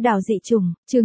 Đảo dị trùng, chương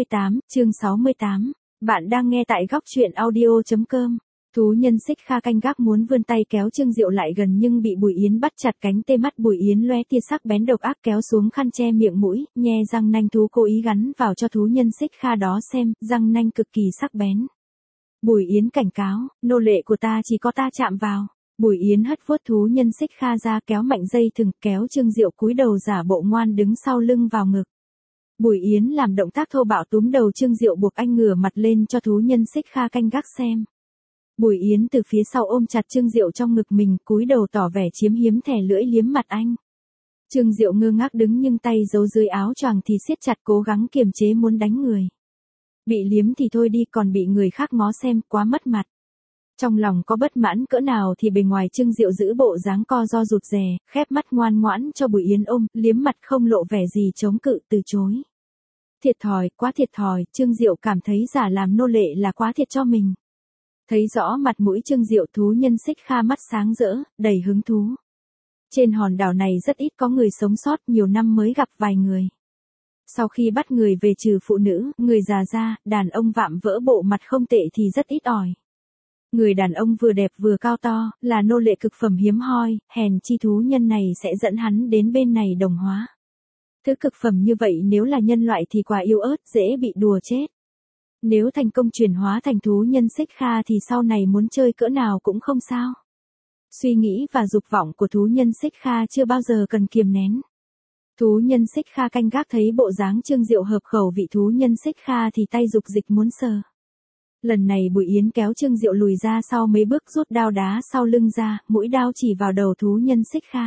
68. Bạn đang nghe tại góc truyện audio.com. Thú nhân Xích Kha canh gác muốn vươn tay kéo Trương Diệu lại gần nhưng bị Bùi Yến bắt chặt cánh tê, mắt Bùi Yến lóe tia sắc bén độc ác kéo xuống khăn che miệng mũi, nhe răng nanh thú cố ý gắn vào cho thú nhân Xích Kha đó xem, răng nanh cực kỳ sắc bén. Bùi Yến cảnh cáo, nô lệ của ta chỉ có ta chạm vào. Bùi Yến hất vuốt thú nhân Xích Kha ra, kéo mạnh dây thừng, kéo Trương Diệu cúi đầu giả bộ ngoan đứng sau lưng vào ngực. Bùi Yến làm động tác thô bạo túm đầu Trương Diệu buộc anh ngửa mặt lên cho thú nhân Xích Kha canh gác xem. Bùi Yến từ phía sau ôm chặt Trương Diệu trong ngực mình, cúi đầu tỏ vẻ chiếm hiếm, thè lưỡi liếm mặt anh. Trương Diệu ngơ ngác đứng nhưng tay giấu dưới áo choàng thì siết chặt, cố gắng kiềm chế muốn đánh người. Bị liếm thì thôi đi, còn bị người khác ngó xem, quá mất mặt. Trong lòng có bất mãn cỡ nào thì bề ngoài Trương Diệu giữ bộ dáng co ro rụt rè, khép mắt ngoan ngoãn cho Bùi Yến ôm, liếm mặt không lộ vẻ gì chống cự từ chối. Thiệt thòi, quá thiệt thòi, Trương Diệu cảm thấy giả làm nô lệ là quá thiệt cho mình. Thấy rõ mặt mũi Trương Diệu, thú nhân Xích Kha mắt sáng rỡ, đầy hứng thú. Trên hòn đảo này rất ít có người sống sót, nhiều năm mới gặp vài người. Sau khi bắt người về trừ phụ nữ, người già ra, đàn ông vạm vỡ bộ mặt không tệ thì rất ít ỏi. Người đàn ông vừa đẹp vừa cao to, là nô lệ cực phẩm hiếm hoi, hèn chi thú nhân này sẽ dẫn hắn đến bên này đồng hóa. Thứ cực phẩm như vậy nếu là nhân loại thì quá yếu ớt, dễ bị đùa chết. Nếu thành công chuyển hóa thành thú nhân Xích Kha thì sau này muốn chơi cỡ nào cũng không sao. Suy nghĩ và dục vọng của thú nhân Xích Kha chưa bao giờ cần kiềm nén. Thú nhân Xích Kha canh gác thấy bộ dáng Trương Diệu hợp khẩu vị thú nhân Xích Kha thì tay dục dịch muốn sờ. Lần này Bùi Yến kéo Trương Diệu lùi ra sau mấy bước, rút đao đá sau lưng ra, mũi đao chỉ vào đầu thú nhân Xích Kha.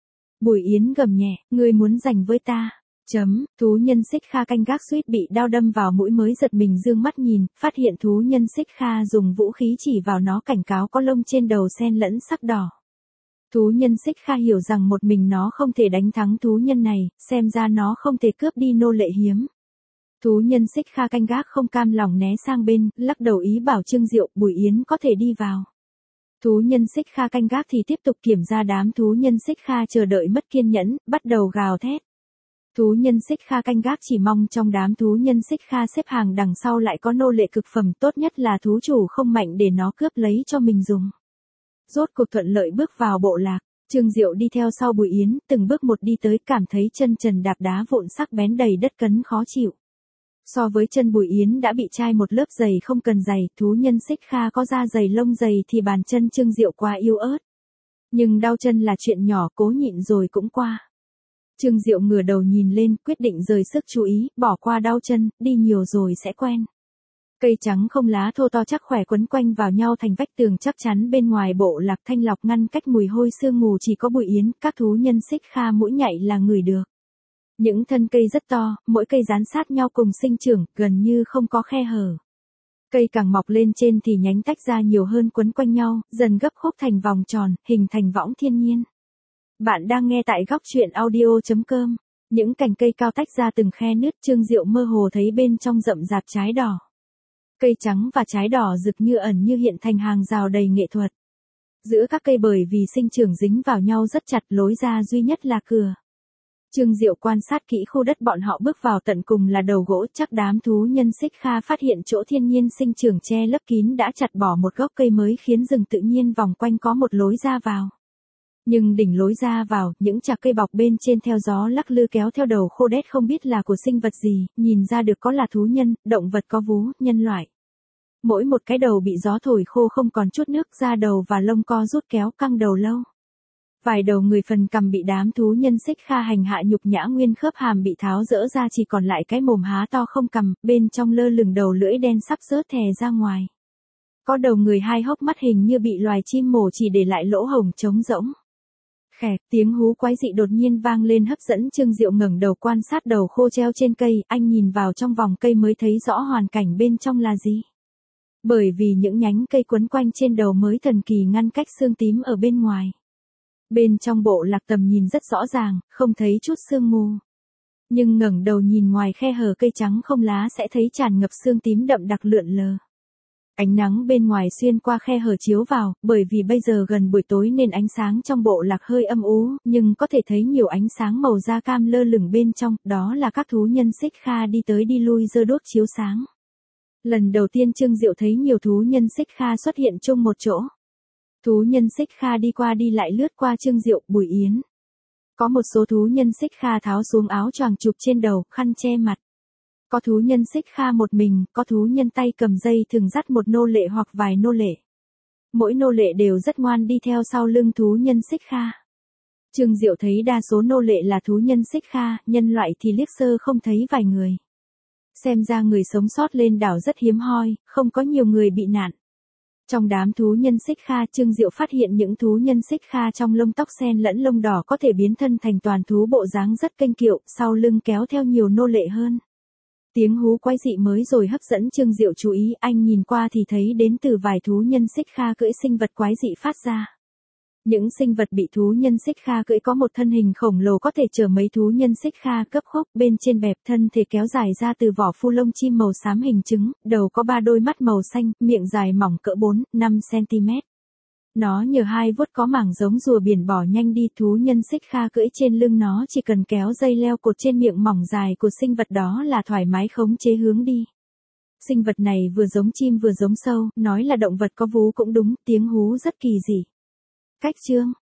Bùi Yến gầm nhẹ, ngươi muốn giành với ta. Thú nhân Xích Kha canh gác suýt bị đao đâm vào mũi mới giật mình dương mắt nhìn, phát hiện thú nhân Xích Kha dùng vũ khí chỉ vào nó, cảnh cáo có lông trên đầu xen lẫn sắc đỏ. Thú nhân Xích Kha hiểu rằng một mình nó không thể đánh thắng thú nhân này, xem ra nó không thể cướp đi nô lệ hiếm. Thú nhân Xích Kha canh gác không cam lòng né sang bên, lắc đầu ý bảo Trương Diệu, Bùi Yến có thể đi vào. Thú nhân Xích Kha canh gác thì tiếp tục kiểm tra đám thú nhân Xích Kha chờ đợi mất kiên nhẫn, bắt đầu gào thét. Thú nhân Xích Kha canh gác chỉ mong trong đám thú nhân Xích Kha xếp hàng đằng sau lại có nô lệ cực phẩm, tốt nhất là thú chủ không mạnh để nó cướp lấy cho mình dùng. Rốt cuộc thuận lợi bước vào bộ lạc. Trương Diệu đi theo sau Bùi Yến, từng bước một đi tới, cảm thấy chân trần đạp đá vụn sắc bén đầy đất cấn khó chịu. So với chân Bùi Yến đã bị chai một lớp giày không cần giày, thú nhân Xích Kha có da dày lông dày thì bàn chân Trương Diệu quá yếu ớt. Nhưng đau chân là chuyện nhỏ, cố nhịn rồi cũng qua. Trương Diệu ngửa đầu nhìn lên, quyết định rời sức chú ý, bỏ qua đau chân, đi nhiều rồi sẽ quen. Cây trắng không lá thô to chắc khỏe quấn quanh vào nhau thành vách tường chắc chắn bên ngoài bộ lạc, thanh lọc ngăn cách mùi hôi sương mù, chỉ có Bùi Yến, các thú nhân Xích Kha mũi nhạy là ngửi được. Những thân cây rất to, mỗi cây dán sát nhau cùng sinh trưởng, gần như không có khe hở. Cây càng mọc lên trên thì nhánh tách ra nhiều hơn, quấn quanh nhau, dần gấp khúc thành vòng tròn, hình thành võng thiên nhiên. Bạn đang nghe tại góc truyện audio.com. Những cành cây cao tách ra từng khe nứt, Trương Diệu mơ hồ thấy bên trong rậm rạp trái đỏ. Cây trắng và trái đỏ rực như ẩn như hiện thành hàng rào đầy nghệ thuật. Giữa các cây bởi vì sinh trưởng dính vào nhau rất chặt, lối ra duy nhất là cửa. Trương Diệu quan sát kỹ khu đất bọn họ bước vào, tận cùng là đầu gỗ, chắc đám thú nhân Xích Kha phát hiện chỗ thiên nhiên sinh trưởng che lấp kín đã chặt bỏ một gốc cây mới, khiến rừng tự nhiên vòng quanh có một lối ra vào. Nhưng đỉnh lối ra vào, những chạc cây bọc bên trên theo gió lắc lư kéo theo đầu khô đét không biết là của sinh vật gì, nhìn ra được có là thú nhân, động vật có vú, nhân loại. Mỗi một cái đầu bị gió thổi khô không còn chút nước, da đầu và lông co rút kéo căng đầu lâu. Vài đầu người phần cằm bị đám thú nhân Xích Kha hành hạ nhục nhã, nguyên khớp hàm bị tháo rỡ ra, chỉ còn lại cái mồm há to không cằm, bên trong lơ lửng đầu lưỡi đen sắp rớt thè ra ngoài. Có đầu người hai hốc mắt hình như bị loài chim mổ chỉ để lại lỗ hổng trống rỗng. Khẹt, tiếng hú quái dị đột nhiên vang lên hấp dẫn Trương Diệu ngẩng đầu quan sát đầu khô treo trên cây, anh nhìn vào trong vòng cây mới thấy rõ hoàn cảnh bên trong là gì. Bởi vì những nhánh cây quấn quanh trên đầu mới thần kỳ ngăn cách xương tím ở bên ngoài. Bên trong bộ lạc tầm nhìn rất rõ ràng, không thấy chút sương mù. Nhưng ngẩng đầu nhìn ngoài khe hở cây trắng không lá sẽ thấy tràn ngập xương tím đậm đặc lượn lờ. Ánh nắng bên ngoài xuyên qua khe hở chiếu vào, bởi vì bây giờ gần buổi tối nên ánh sáng trong bộ lạc hơi âm u, nhưng có thể thấy nhiều ánh sáng màu da cam lơ lửng bên trong, đó là các thú nhân xích kha đi tới đi lui giơ đuốc chiếu sáng. Lần đầu tiên Trương Diệu thấy nhiều thú nhân xích kha xuất hiện chung một chỗ. Thú nhân xích kha đi qua đi lại lướt qua Trương Diệu, Bùi Yến. Có một số thú nhân xích kha tháo xuống áo choàng chụp trên đầu, khăn che mặt. Có thú nhân xích kha một mình, có thú nhân tay cầm dây thường dắt một nô lệ hoặc vài nô lệ. Mỗi nô lệ đều rất ngoan đi theo sau lưng thú nhân xích kha. Trương Diệu thấy đa số nô lệ là thú nhân xích kha, nhân loại thì liếc sơ không thấy vài người. Xem ra người sống sót lên đảo rất hiếm hoi, không có nhiều người bị nạn. Trong đám thú nhân xích kha, Trương Diệu phát hiện những thú nhân xích kha trong lông tóc xen lẫn lông đỏ có thể biến thân thành toàn thú bộ dáng rất kênh kiệu, sau lưng kéo theo nhiều nô lệ hơn. Tiếng hú quái dị mới rồi hấp dẫn Trương Diệu chú ý, anh nhìn qua thì thấy đến từ vài thú nhân xích kha cưỡi sinh vật quái dị phát ra. Những sinh vật bị thú nhân xích kha cưỡi có một thân hình khổng lồ có thể chở mấy thú nhân xích kha cấp khúc, bên trên bẹp thân thể kéo dài ra từ vỏ phu lông chim màu xám hình trứng, đầu có 3 đôi mắt màu xanh, miệng dài mỏng cỡ 4-5 cm. Nó nhờ 2 vuốt có mảng giống rùa biển bỏ nhanh đi, thú nhân xích kha cưỡi trên lưng nó chỉ cần kéo dây leo cột trên miệng mỏng dài của sinh vật đó là thoải mái khống chế hướng đi. Sinh vật này vừa giống chim vừa giống sâu, nói là động vật có vú cũng đúng, tiếng hú rất kỳ dị. Cách chương